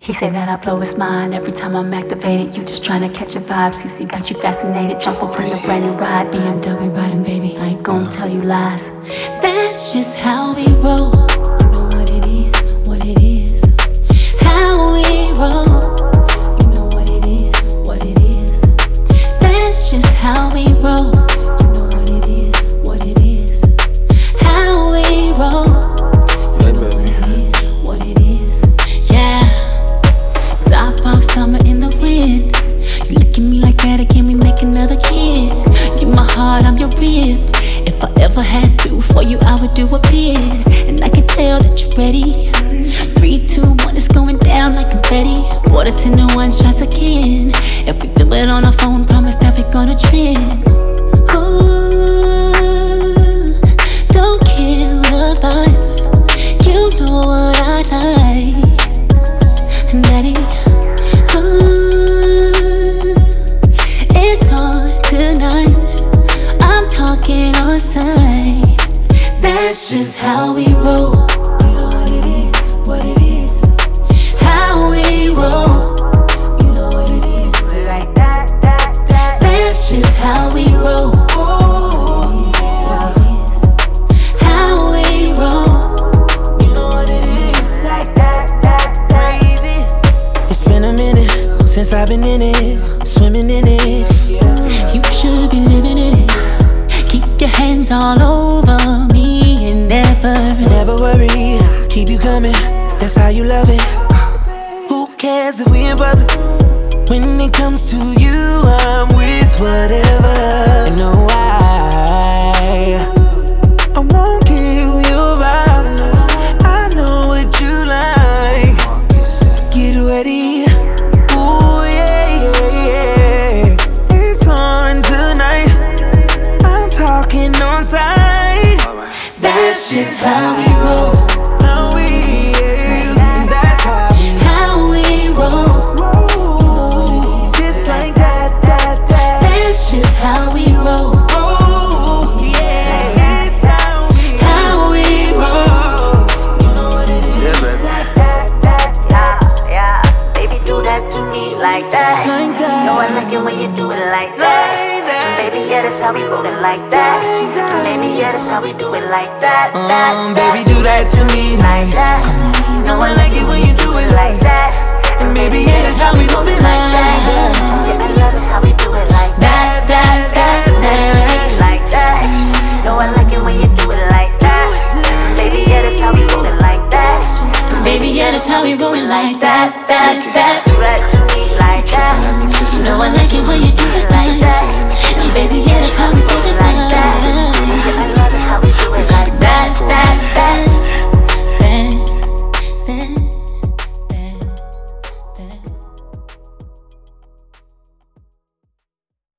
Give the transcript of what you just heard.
He say that I blow his mind every time I'm activated. You just tryna catch a vibe. CC got you fascinated. Jump up on a brand new ride. BMW riding, baby. I ain't gon' tell you lies. That's just how we roll. You know what it is, what it is. How we roll. You know what it is, what it is. That's just how we roll. You know what it is, what it is. How we roll. Summer in the wind. You look at me like that again, we make another kid. You're my heart, I'm your rib. If I ever had to, for you I would do a bid. And I can tell that you're ready. 3, 2, 1, it's going down like confetti. Water 10 to 1 shots again. If we feel it on our phone, promise that we're gonna trend. Ooh, don't kill the vibe. You know what I like, Daddy. It's on tonight. I'm talking on sight. That's just how we roll. You know what it is, what it is. How we roll. You know what it is, like that. That's just how we roll. How we roll. You know what it is, like that. Crazy. It's been a minute since I've been in it, swimming in it. You should be living in it. Keep your hands all over me and never worry, keep you coming. That's how you love it. Who cares if we in public? When it comes to you, I'm with whatever. You know why? I won't kill your vibe. I know what you like. Get ready. On side. That's just how we roll. How we, that's how we roll. Just like that. That's just how we roll. Oh, yeah, that's how we roll. You know what it is. Yeah, baby, do that to me like that. No, I like it when you do it like that. Baby, yeah, that's how we rollin' like that. Baby, yeah, that's how we do it like that. Baby, do that to me like that. No, I like it when you do it like that. And baby, yeah, that's how we roll it like that. Yeah, that's how we do it like that. Like that. No, I like it when you do it like that. Baby, yeah, that's how we roll it like that. Baby, yeah, that's how we roll it like that. Do that to me like that. No, I like it when you do it